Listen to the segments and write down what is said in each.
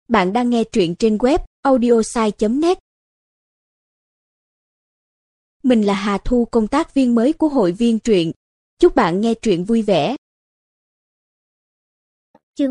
Bạn đang nghe truyện trên web audiosai.net. Mình là Hà Thu, công tác viên mới của hội viên truyện. Chúc bạn nghe truyện vui vẻ. Chương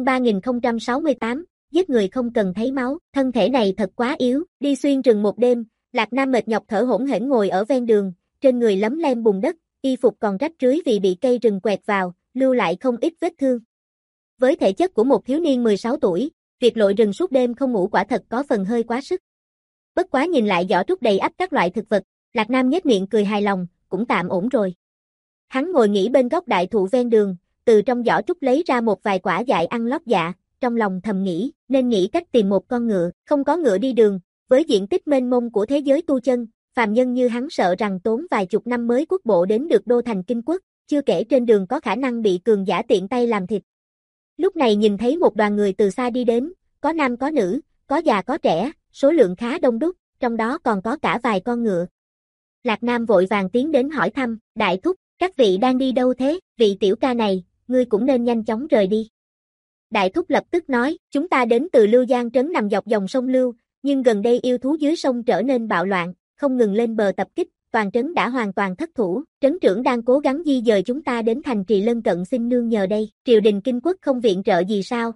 3068, giết người không cần thấy máu, thân thể này thật quá yếu, đi xuyên rừng một đêm, Lạc Nam mệt nhọc thở hổn hển ngồi ở ven đường, trên người lấm lem bùn đất, y phục còn rách rưới vì bị cây rừng quẹt vào, lưu lại không ít vết thương. Với thể chất của một thiếu niên 16 tuổi, việc lội rừng suốt đêm không ngủ quả thật có phần hơi quá sức. Bất quá nhìn lại giỏ trúc đầy ắp các loại thực vật, Lạc Nam nhếch miệng cười hài lòng, cũng tạm ổn rồi. Hắn ngồi nghỉ bên gốc đại thụ ven đường, từ trong giỏ trúc lấy ra một vài quả dại ăn lót dạ, trong lòng thầm nghĩ, nên nghĩ cách tìm một con ngựa, không có ngựa đi đường, với diện tích mênh mông của thế giới tu chân, phàm nhân như hắn sợ rằng tốn vài chục năm mới quốc bộ đến được đô thành Kinh Quốc, chưa kể trên đường có khả năng bị cường giả tiện tay làm thịt. Lúc này nhìn thấy một đoàn người từ xa đi đến, có nam có nữ, có già có trẻ, số lượng khá đông đúc, trong đó còn có cả vài con ngựa. Lạc Nam vội vàng tiến đến hỏi thăm, đại thúc, các vị đang đi đâu thế, vị tiểu ca này, ngươi cũng nên nhanh chóng rời đi. Đại thúc lập tức nói, chúng ta đến từ Lưu Giang trấn nằm dọc dòng sông Lưu, nhưng gần đây yêu thú dưới sông trở nên bạo loạn, không ngừng lên bờ tập kích, toàn trấn đã hoàn toàn thất thủ, trấn trưởng đang cố gắng di dời chúng ta đến thành trì lân cận xin nương nhờ đây, triều đình Kinh Quốc không viện trợ gì sao?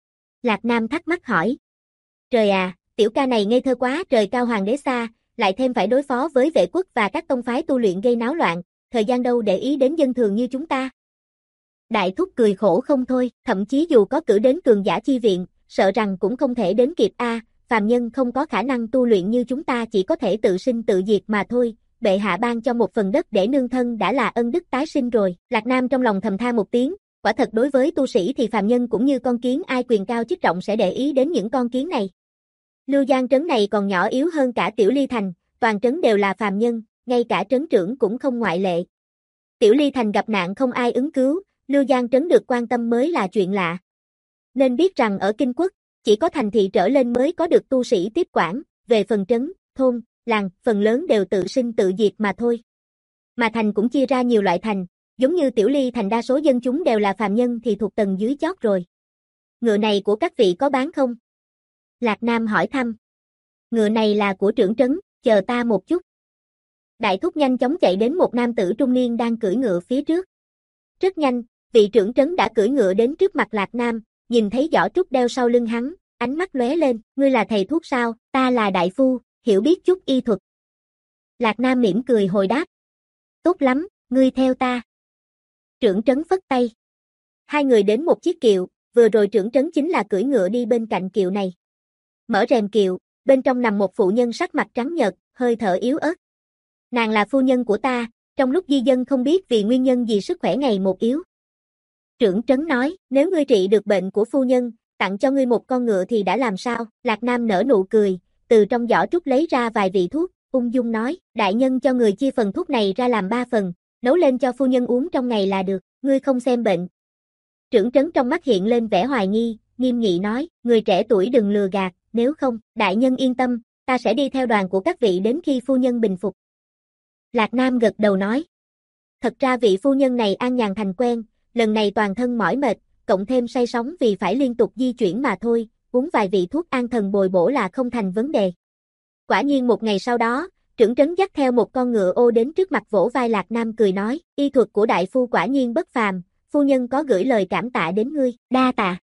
Lạc Nam thắc mắc hỏi. Trời à, tiểu ca này ngây thơ quá, trời cao hoàng đế xa, lại thêm phải đối phó với vệ quốc và các tông phái tu luyện gây náo loạn, thời gian đâu để ý đến dân thường như chúng ta. Đại thúc cười khổ không thôi, thậm chí dù có cử đến cường giả chi viện, sợ rằng cũng không thể đến kịp phàm nhân không có khả năng tu luyện như chúng ta chỉ có thể tự sinh tự diệt mà thôi, bệ hạ ban cho một phần đất để nương thân đã là ân đức tái sinh rồi. Lạc Nam trong lòng thầm than một tiếng, quả thật đối với tu sĩ thì phàm nhân cũng như con kiến, ai quyền cao chức trọng sẽ để ý đến những con kiến này. Lưu Giang trấn này còn nhỏ yếu hơn cả Tiểu Ly Thành, toàn trấn đều là phàm nhân, ngay cả trấn trưởng cũng không ngoại lệ. Tiểu Ly Thành gặp nạn không ai ứng cứu, Lưu Giang trấn được quan tâm mới là chuyện lạ. Nên biết rằng ở Kinh Quốc, chỉ có thành thị trở lên mới có được tu sĩ tiếp quản, về phần trấn, thôn, làng, phần lớn đều tự sinh tự diệt mà thôi. Mà thành cũng chia ra nhiều loại thành, giống như Tiểu Ly Thành đa số dân chúng đều là phàm nhân thì thuộc tầng dưới chót rồi. Ngựa này của các vị có bán không? Lạc Nam hỏi thăm. Ngựa này là của trưởng trấn, chờ ta một chút. Đại thúc nhanh chóng chạy đến một nam tử trung niên đang cưỡi ngựa phía trước. Rất nhanh, vị trưởng trấn đã cưỡi ngựa đến trước mặt Lạc Nam, nhìn thấy giỏ trúc đeo sau lưng hắn, ánh mắt lóe lên, ngươi là thầy thuốc sao, ta là đại phu, hiểu biết chút y thuật. Lạc Nam mỉm cười hồi đáp. Tốt lắm, ngươi theo ta. Trưởng trấn phất tay. Hai người đến một chiếc kiệu, vừa rồi trưởng trấn chính là cưỡi ngựa đi bên cạnh kiệu này. Mở rèm kiệu, bên trong nằm một phụ nhân sắc mặt trắng nhợt, hơi thở yếu ớt. Nàng là phu nhân của ta, trong lúc di dân không biết vì nguyên nhân gì sức khỏe ngày một yếu. Trưởng trấn nói, nếu ngươi trị được bệnh của phu nhân, tặng cho ngươi một con ngựa thì đã làm sao? Lạc Nam nở nụ cười, từ trong giỏ trúc lấy ra vài vị thuốc, ung dung nói, đại nhân cho người chia phần thuốc này ra làm 3 phần, nấu lên cho phu nhân uống trong ngày là được, ngươi không xem bệnh. Trưởng trấn trong mắt hiện lên vẻ hoài nghi, nghiêm nghị nói, người trẻ tuổi đừng lừa gạt, nếu không, đại nhân yên tâm, ta sẽ đi theo đoàn của các vị đến khi phu nhân bình phục. Lạc Nam gật đầu nói, thật ra vị phu nhân này an nhàn thành quen, lần này toàn thân mỏi mệt, cộng thêm say sóng vì phải liên tục di chuyển mà thôi, uống vài vị thuốc an thần bồi bổ là không thành vấn đề. Quả nhiên một ngày sau đó, trưởng trấn dắt theo một con ngựa ô đến trước mặt vỗ vai Lạc Nam cười nói, y thuật của đại phu quả nhiên bất phàm, phu nhân có gửi lời cảm tạ đến ngươi, đa tạ.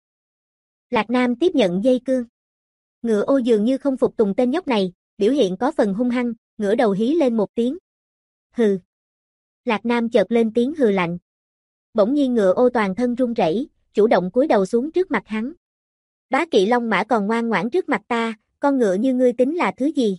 Lạc Nam tiếp nhận dây cương. Ngựa ô dường như không phục tùng tên nhóc này, biểu hiện có phần hung hăng, ngửa đầu hí lên một tiếng. Hừ. Lạc Nam chợt lên tiếng hừ lạnh. Bỗng nhiên ngựa ô toàn thân run rẩy, chủ động cúi đầu xuống trước mặt hắn. Bá Kỵ Long Mã còn ngoan ngoãn trước mặt ta, con ngựa như ngươi tính là thứ gì?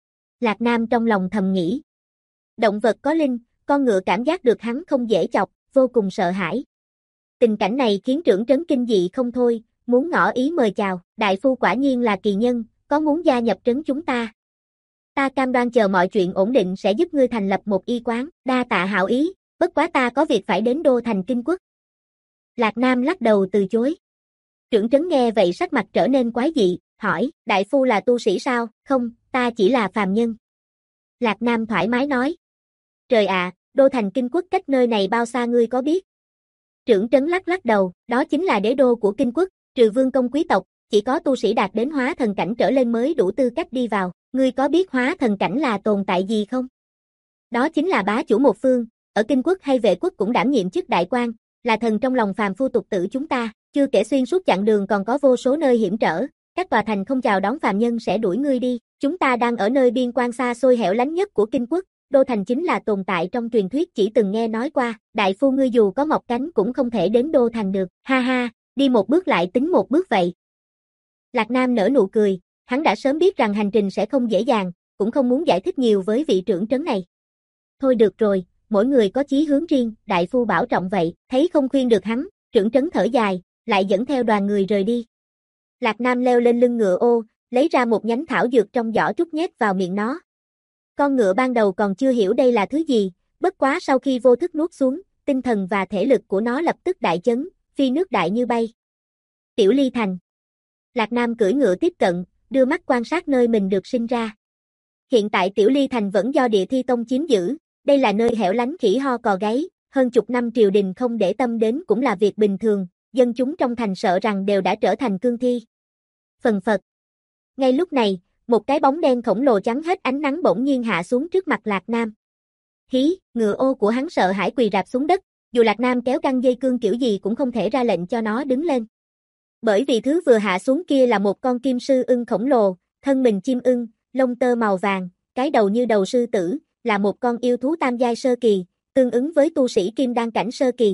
Lạc Nam trong lòng thầm nghĩ. Động vật có linh, con ngựa cảm giác được hắn không dễ chọc, vô cùng sợ hãi. Tình cảnh này khiến trưởng trấn kinh dị không thôi, muốn ngỏ ý mời chào, đại phu quả nhiên là kỳ nhân, có muốn gia nhập trấn chúng ta? Ta cam đoan chờ mọi chuyện ổn định sẽ giúp ngươi thành lập một y quán, đa tạ hảo ý, bất quá ta có việc phải đến đô thành Kinh Quốc. Lạc Nam lắc đầu từ chối. Trưởng trấn nghe vậy sắc mặt trở nên quái dị, hỏi, đại phu là tu sĩ sao? Không, ta chỉ là phàm nhân. Lạc Nam thoải mái nói. Trời ạ, đô thành Kinh Quốc cách nơi này bao xa ngươi có biết? Trưởng trấn lắc lắc đầu, đó chính là đế đô của Kinh Quốc, trừ vương công quý tộc, chỉ có tu sĩ đạt đến hóa thần cảnh trở lên mới đủ tư cách đi vào. Ngươi có biết hóa thần cảnh là tồn tại gì không? Đó chính là bá chủ một phương, ở Kinh quốc hay Vệ quốc cũng đảm nhiệm chức đại quan, là thần trong lòng phàm phu tục tử chúng ta, chưa kể xuyên suốt chặng đường còn có vô số nơi hiểm trở, các tòa thành không chào đón phàm nhân sẽ đuổi ngươi đi. Chúng ta đang ở nơi biên quan xa xôi hẻo lánh nhất của Kinh quốc, đô thành chính là tồn tại trong truyền thuyết chỉ từng nghe nói qua, đại phu ngươi dù có mọc cánh cũng không thể đến đô thành được, ha ha, đi một bước lại tính một bước vậy. Lạc Nam nở nụ cười, hắn đã sớm biết rằng hành trình sẽ không dễ dàng, cũng không muốn giải thích nhiều với vị trưởng trấn này. Thôi được rồi, mỗi người có chí hướng riêng, đại phu bảo trọng vậy, thấy không khuyên được hắn, trưởng trấn thở dài, lại dẫn theo đoàn người rời đi. Lạc Nam leo lên lưng ngựa ô, lấy ra một nhánh thảo dược trong giỏ trút nhét vào miệng nó. Con ngựa ban đầu còn chưa hiểu đây là thứ gì, bất quá sau khi vô thức nuốt xuống, tinh thần và thể lực của nó lập tức đại chấn, phi nước đại như bay. Tiểu Ly Thành. Lạc Nam cưỡi ngựa tiếp cận, đưa mắt quan sát nơi mình được sinh ra. Hiện tại Tiểu Ly Thành vẫn do Địa Thi Tông chiếm giữ, đây là nơi hẻo lánh khỉ ho cò gáy, hơn chục năm triều đình không để tâm đến cũng là việc bình thường, dân chúng trong thành sợ rằng đều đã trở thành cương thi. Phần phật. Ngay lúc này, một cái bóng đen khổng lồ chắn hết ánh nắng bỗng nhiên hạ xuống trước mặt Lạc Nam. Hí, ngựa ô của hắn sợ hãi quỳ rạp xuống đất, dù Lạc Nam kéo căng dây cương kiểu gì cũng không thể ra lệnh cho nó đứng lên. Bởi vì thứ vừa hạ xuống kia là một con kim sư ưng khổng lồ, thân mình chim ưng, lông tơ màu vàng, cái đầu như đầu sư tử, là một con yêu thú tam giai sơ kỳ, tương ứng với tu sĩ kim đan cảnh sơ kỳ.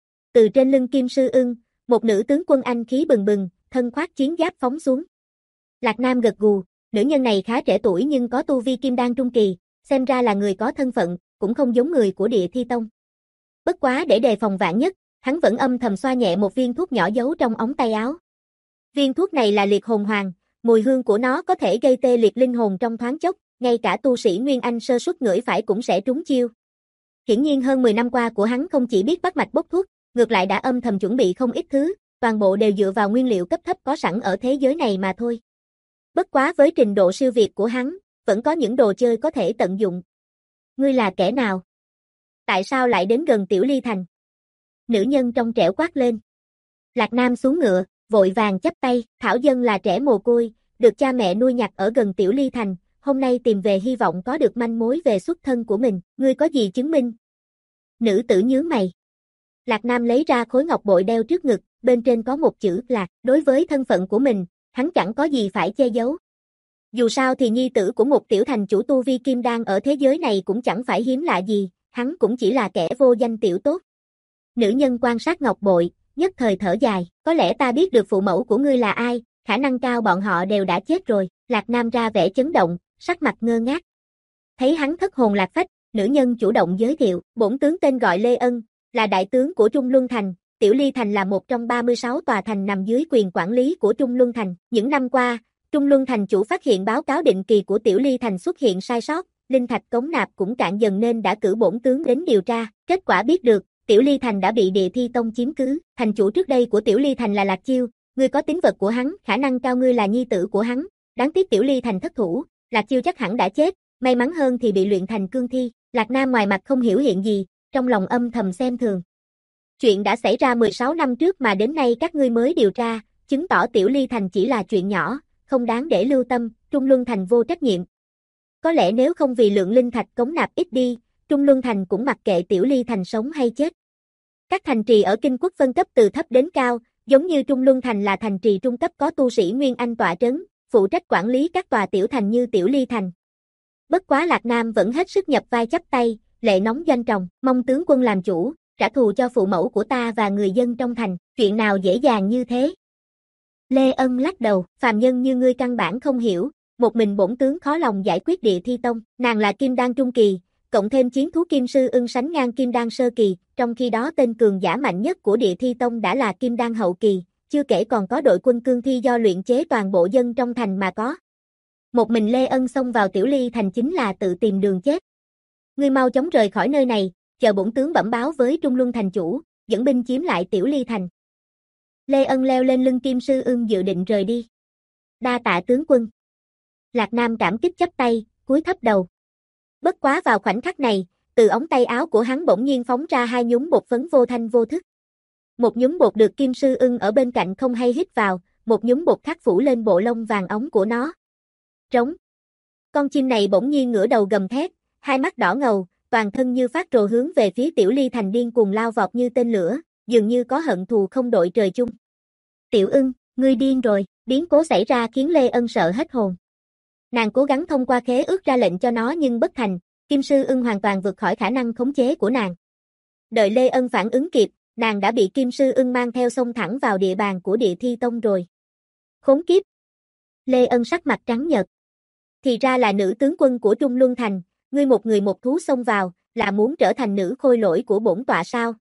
Từ trên lưng kim sư ưng, một nữ tướng quân anh khí bừng bừng, thân khoác chiến giáp phóng xuống. Lạc Nam gật gù, nữ nhân này khá trẻ tuổi nhưng có tu vi kim đan trung kỳ, xem ra là người có thân phận, cũng không giống người của Địa Thi Tông. Bất quá để đề phòng vạn nhất, hắn vẫn âm thầm xoa nhẹ một viên thuốc nhỏ giấu trong ống tay áo. Viên thuốc này là liệt hồn hoàng, mùi hương của nó có thể gây tê liệt linh hồn trong thoáng chốc, ngay cả tu sĩ Nguyên Anh sơ suất ngửi phải cũng sẽ trúng chiêu. Hiển nhiên hơn 10 năm qua của hắn không chỉ biết bắt mạch bốc thuốc, ngược lại đã âm thầm chuẩn bị không ít thứ, toàn bộ đều dựa vào nguyên liệu cấp thấp có sẵn ở thế giới này mà thôi. Bất quá với trình độ siêu việt của hắn, vẫn có những đồ chơi có thể tận dụng. Ngươi là kẻ nào? Tại sao lại đến gần Tiểu Ly Thành? Nữ nhân trong trẻo quát lên. Lạc Nam xuống ngựa, vội vàng chắp tay, thảo dân là trẻ mồ côi, được cha mẹ nuôi nhặt ở gần Tiểu Ly Thành, hôm nay tìm về hy vọng có được manh mối về xuất thân của mình, ngươi có gì chứng minh? Nữ tử nhướng mày. Lạc Nam lấy ra khối ngọc bội đeo trước ngực, bên trên có một chữ Lạc, đối với thân phận của mình, hắn chẳng có gì phải che giấu. Dù sao thì nhi tử của một tiểu thành chủ tu vi kim đan ở thế giới này cũng chẳng phải hiếm lạ gì, hắn cũng chỉ là kẻ vô danh tiểu tốt. Nữ nhân quan sát ngọc bội, nhất thời thở dài, có lẽ ta biết được phụ mẫu của ngươi là ai, khả năng cao bọn họ đều đã chết rồi. Lạc Nam ra vẻ chấn động, sắc mặt ngơ ngác. Thấy hắn thất hồn lạc phách, nữ nhân chủ động giới thiệu, bổn tướng tên gọi Lê Ân, là đại tướng của Trung Luân Thành, Tiểu Ly Thành là một trong 36 tòa thành nằm dưới quyền quản lý của Trung Luân Thành. Những năm qua, Trung Luân Thành chủ phát hiện báo cáo định kỳ của Tiểu Ly Thành xuất hiện sai sót, linh thạch cống nạp cũng cạn dần nên đã cử bổn tướng đến điều tra, kết quả biết được, Tiểu Ly Thành đã bị Địa Thi Tông chiếm cứ, thành chủ trước đây của Tiểu Ly Thành là Lạc Chiêu, ngươi có tín vật của hắn, khả năng cao ngươi là nhi tử của hắn, đáng tiếc Tiểu Ly Thành thất thủ, Lạc Chiêu chắc hẳn đã chết, may mắn hơn thì bị luyện thành cương thi. Lạc Nam ngoài mặt không hiểu hiện gì, trong lòng âm thầm xem thường. Chuyện đã xảy ra 16 năm trước mà đến nay các ngươi mới điều tra, chứng tỏ Tiểu Ly Thành chỉ là chuyện nhỏ, không đáng để lưu tâm, Trung Luân Thành vô trách nhiệm. Có lẽ nếu không vì lượng linh thạch cống nạp ít đi, Trung Luân Thành cũng mặc kệ Tiểu Ly Thành sống hay chết. Các thành trì ở Kinh quốc phân cấp từ thấp đến cao, giống như Trung Luân Thành là thành trì trung cấp có tu sĩ Nguyên Anh tọa trấn, phụ trách quản lý các tòa tiểu thành như Tiểu Ly Thành. Bất quá Lạc Nam vẫn hết sức nhập vai chắp tay, lệ nóng doanh tròng, mong tướng quân làm chủ, trả thù cho phụ mẫu của ta và người dân trong thành, chuyện nào dễ dàng như thế. Lê Ân lắc đầu, phàm nhân như ngươi căn bản không hiểu, một mình bổn tướng khó lòng giải quyết Địa Thi Tông, nàng là kim đan trung kỳ, cộng thêm chiến thú kim sư ưng sánh ngang kim đan sơ kỳ, trong khi đó tên cường giả mạnh nhất của Địa Thi Tông đã là kim đan hậu kỳ, chưa kể còn có đội quân cương thi do luyện chế toàn bộ dân trong thành mà có. Một mình Lê Ân xông vào Tiểu Ly Thành chính là tự tìm đường chết. Ngươi mau chóng rời khỏi nơi này, chờ bổn tướng bẩm báo với Trung Luân Thành chủ, dẫn binh chiếm lại Tiểu Ly Thành. Lê Ân leo lên lưng kim sư ưng dự định rời đi. Đa tạ tướng quân. Lạc Nam cảm kích chắp tay, cúi thấp đầu. Bất quá vào khoảnh khắc này, từ ống tay áo của hắn bỗng nhiên phóng ra hai nhúm bột phấn vô thanh vô thức. Một nhúm bột được kim sư ưng ở bên cạnh không hay hít vào, một nhúm bột khắc phủ lên bộ lông vàng óng của nó. Trống. Con chim này bỗng nhiên ngửa đầu gầm thét, hai mắt đỏ ngầu, toàn thân như phát rồ hướng về phía Tiểu Ly Thành điên cuồng lao vọt như tên lửa, dường như có hận thù không đội trời chung. Tiểu Ưng, ngươi điên rồi, biến cố xảy ra khiến Lê Ân sợ hết hồn. Nàng cố gắng thông qua khế ước ra lệnh cho nó nhưng bất thành, Kim Sư Ưng hoàn toàn vượt khỏi khả năng khống chế của nàng. Đợi Lê Ân phản ứng kịp, nàng đã bị Kim Sư Ưng mang theo xông thẳng vào địa bàn của Địa Thi Tông rồi. Khốn kiếp! Lê Ân sắc mặt trắng nhợt. Thì ra là nữ tướng quân của Trung Luân Thành, ngươi một người một thú xông vào, là muốn trở thành nữ khôi lỗi của bổn tọa sao?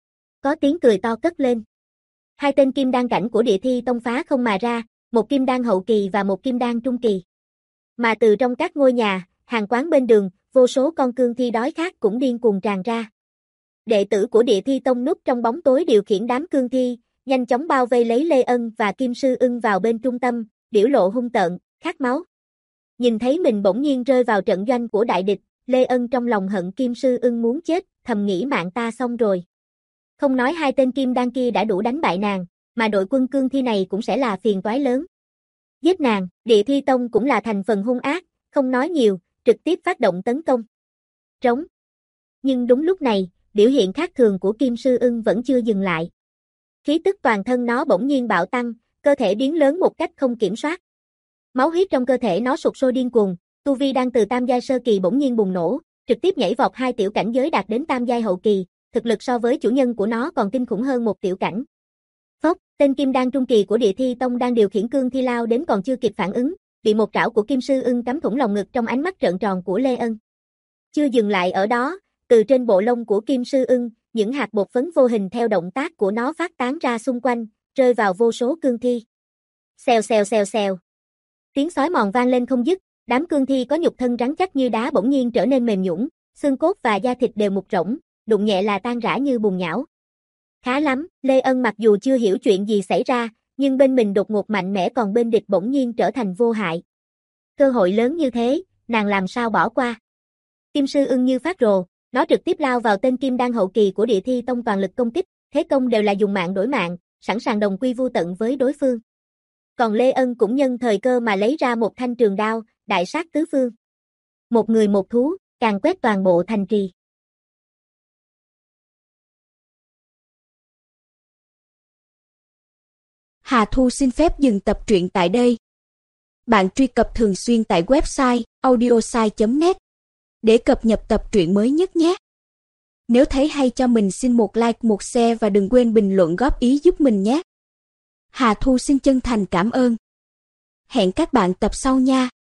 Có tiếng cười to cất lên. Hai tên kim đan cảnh của Địa Thi Tông phá không mà ra, một kim đan hậu kỳ và một kim đan trung kỳ. Mà từ trong các ngôi nhà, hàng quán bên đường, vô số con cương thi đói khát cũng điên cuồng tràn ra. Đệ tử của Địa Thi Tông núp trong bóng tối điều khiển đám cương thi, nhanh chóng bao vây lấy Lê Ân và Kim Sư Ưng vào bên trung tâm, biểu lộ hung tợn, khát máu. Nhìn thấy mình bỗng nhiên rơi vào trận doanh của đại địch, Lê Ân trong lòng hận Kim Sư Ưng muốn chết, thầm nghĩ mạng ta xong rồi. Không nói hai tên kim đan kia đã đủ đánh bại nàng, mà đội quân cương thi này cũng sẽ là phiền toái lớn. Giết nàng, Địa Thi Tông cũng là thành phần hung ác, không nói nhiều, trực tiếp phát động tấn công. Trống. Nhưng đúng lúc này, biểu hiện khác thường của Kim Sư Ưng vẫn chưa dừng lại. Khí tức toàn thân nó bỗng nhiên bạo tăng, cơ thể biến lớn một cách không kiểm soát. Máu huyết trong cơ thể nó sục sôi điên cuồng, tu vi đang từ tam giai sơ kỳ bỗng nhiên bùng nổ, trực tiếp nhảy vọt hai tiểu cảnh giới đạt đến tam giai hậu kỳ, thực lực so với chủ nhân của nó còn kinh khủng hơn một tiểu cảnh. Phốc, tên kim đan trung kỳ của Địa Thi Tông đang điều khiển cương thi lao đến còn chưa kịp phản ứng, bị một trảo của Kim Sư Ưng cắm thủng lòng ngực trong ánh mắt trợn tròn của Lê Ân. Chưa dừng lại ở đó, từ trên bộ lông của Kim Sư Ưng, những hạt bột phấn vô hình theo động tác của nó phát tán ra xung quanh, rơi vào vô số cương thi. Xèo xèo xèo xèo. Tiếng xói mòn vang lên không dứt, đám cương thi có nhục thân rắn chắc như đá bỗng nhiên trở nên mềm nhũn, xương cốt và da thịt đều mục rỗng, đụng nhẹ là tan rã như bùn nhão. Khá lắm, Lê Ân mặc dù chưa hiểu chuyện gì xảy ra, nhưng bên mình đột ngột mạnh mẽ còn bên địch bỗng nhiên trở thành vô hại. Cơ hội lớn như thế, nàng làm sao bỏ qua. Kim Sư Ưng như phát rồ, nó trực tiếp lao vào tên kim đan hậu kỳ của Địa Thi Tông toàn lực công kích, thế công đều là dùng mạng đổi mạng, sẵn sàng đồng quy vu tận với đối phương. Còn Lê Ân cũng nhân thời cơ mà lấy ra một thanh trường đao, đại sát tứ phương. Một người một thú, càn quét toàn bộ thành trì. Hà Thu xin phép dừng tập truyện tại đây. Bạn truy cập thường xuyên tại website audiosai.net để cập nhật tập truyện mới nhất nhé. Nếu thấy hay cho mình xin một like, một share và đừng quên bình luận góp ý giúp mình nhé. Hà Thu xin chân thành cảm ơn. Hẹn các bạn tập sau nha.